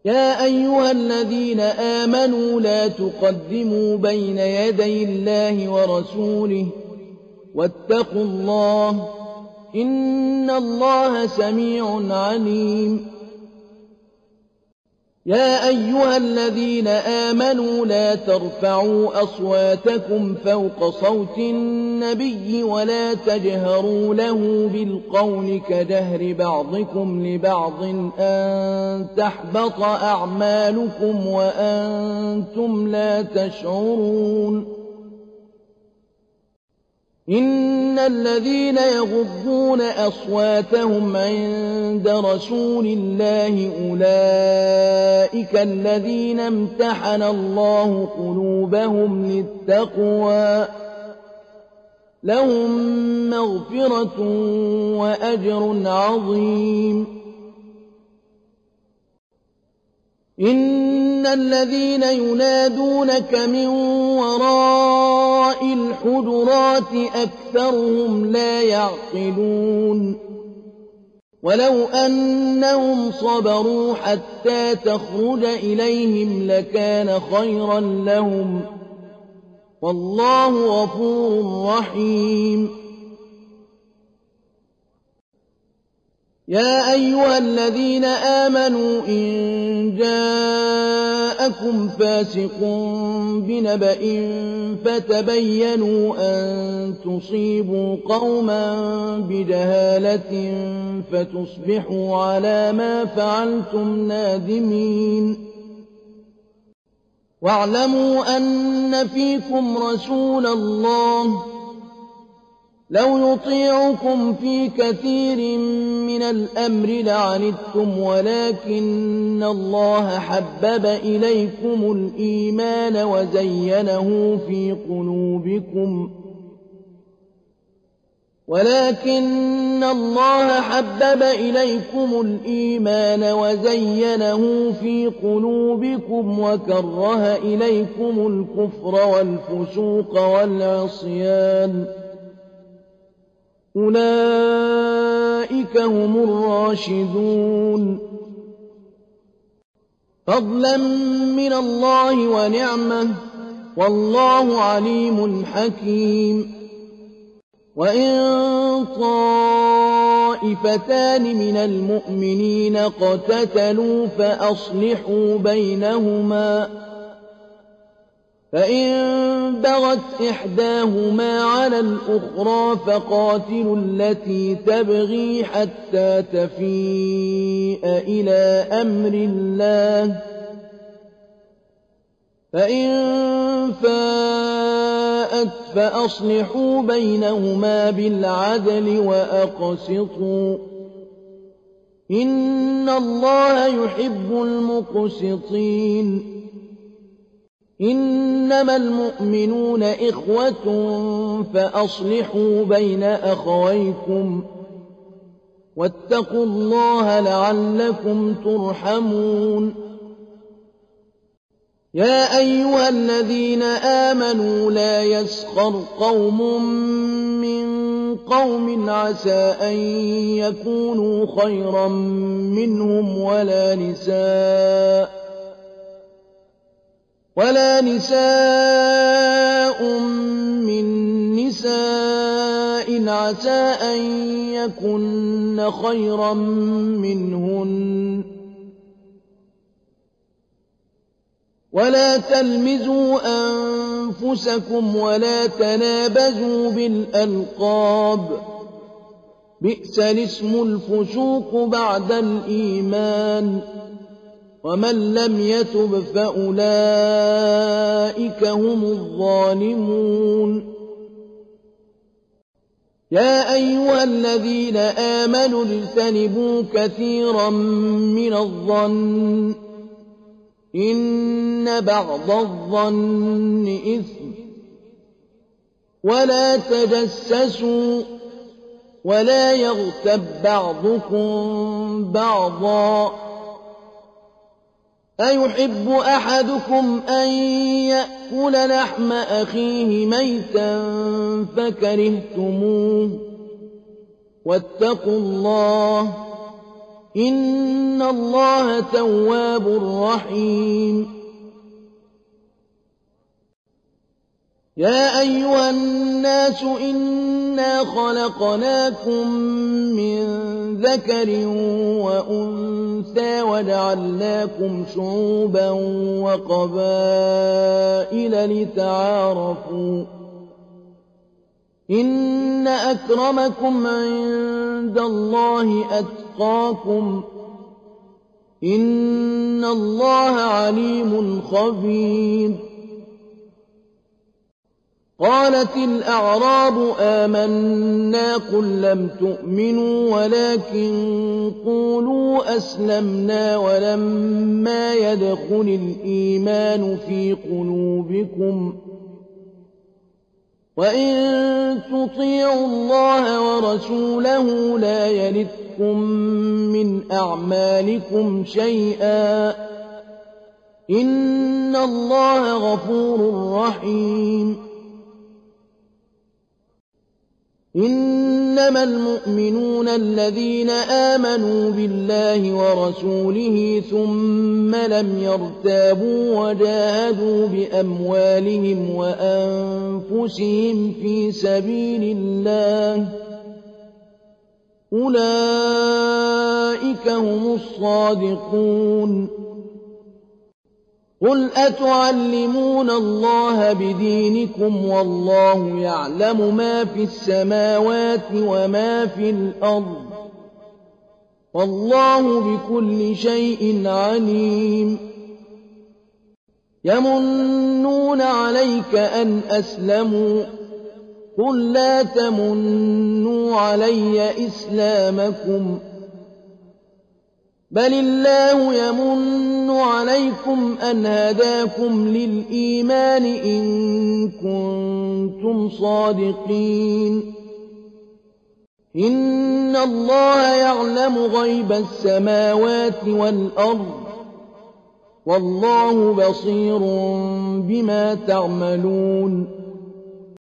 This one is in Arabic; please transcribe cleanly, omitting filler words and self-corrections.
يا أيها الذين آمنوا لا تقدموا بين يدي الله ورسوله واتقوا الله إن الله سميع عليم. يا أيها الذين آمنوا لا ترفعوا أصواتكم فوق صوت النبي ولا تجهروا له بالقول كجهر بعضكم لبعض أن تحبط أعمالكم وأنتم لا تشعرون. إن الذين يغضون أصواتهم عند رسول الله أولئك الذين امتحن الله قلوبهم للتقوى لهم مغفرة وأجر عظيم. إن الذين ينادونك من وراء الحجرات أكثرهم لا يعقلون. ولو أنهم صبروا حتى تخرج إليهم لكان خيرا لهم والله غفور رحيم. يا أيها الذين آمنوا إن جاءكم فاسق بنبأ فتبينوا أن تصيبوا قوما بجهالة فتصبحوا على ما فعلتم نادمين. واعلموا أن فيكم رسول الله لو يطيعكم في كثير من الأمر لعنتم ولكن الله حبب إليكم الإيمان وزينه في قلوبكم وكره إليكم الكفر والفسوق والعصيان أولئك هم الراشدون فضلا من الله ونعمة والله عليم حكيم. وإن طائفتان من المؤمنين اقتتلوا فأصلحوا بينهما فإن بغت إحداهما على الأخرى فقاتلوا التي تبغي حتى تفيء إلى أمر الله فإن فاءت فأصلحوا بينهما بالعدل وأقسطوا إن الله يحب المقسطين. إنما المؤمنون إخوة فأصلحوا بين أخويكم واتقوا الله لعلكم ترحمون. يا أيها الذين آمنوا لا يسخر قوم من قوم عسى أن يكونوا خيرا منهم ولا نساء من نساء عسى أن يكن خيرا منهن ولا تلمزوا أنفسكم ولا تنابزوا بالألقاب بئس الاسم الفسوق بعد الإيمان ومن لم يتب فأولئك هم الظالمون. يا أيها الذين آمنوا اجتنبوا كثيرا من الظن إن بعض الظن إثم ولا تجسسوا ولا يغتب بعضكم بعضا أيحب أحدكم أن يأكل لحم أخيه ميتا فكرهتموه واتقوا الله إن الله تواب رحيم يا أيها الناس إنا خلقناكم من ذكر وأنثى وجعلناكم شعوبا وقبائل لتعارفوا إن أكرمكم عند الله أتقاكم إن الله عليم خبير قالت الأعراب آمنا قل لم تؤمنوا ولكن قولوا أسلمنا ولما يدخل الإيمان في قلوبكم وإن تطيعوا الله ورسوله لا يلتكم من أعمالكم شيئا إن الله غفور رحيم إنما المؤمنون الذين آمنوا بالله ورسوله ثم لم يرتابوا وجاهدوا بأموالهم وأنفسهم في سبيل الله أولئك هم الصادقون قل أتعلمون الله بدينكم والله يعلم ما في السماوات وما في الأرض والله بكل شيء عليم يمنون عليك أن أسلموا قل لا تمنوا علي إسلامكم بل الله يمن عليكم أن هداكم للإيمان إن كنتم صادقين إن الله يعلم غيب السماوات والأرض والله بصير بما تعملون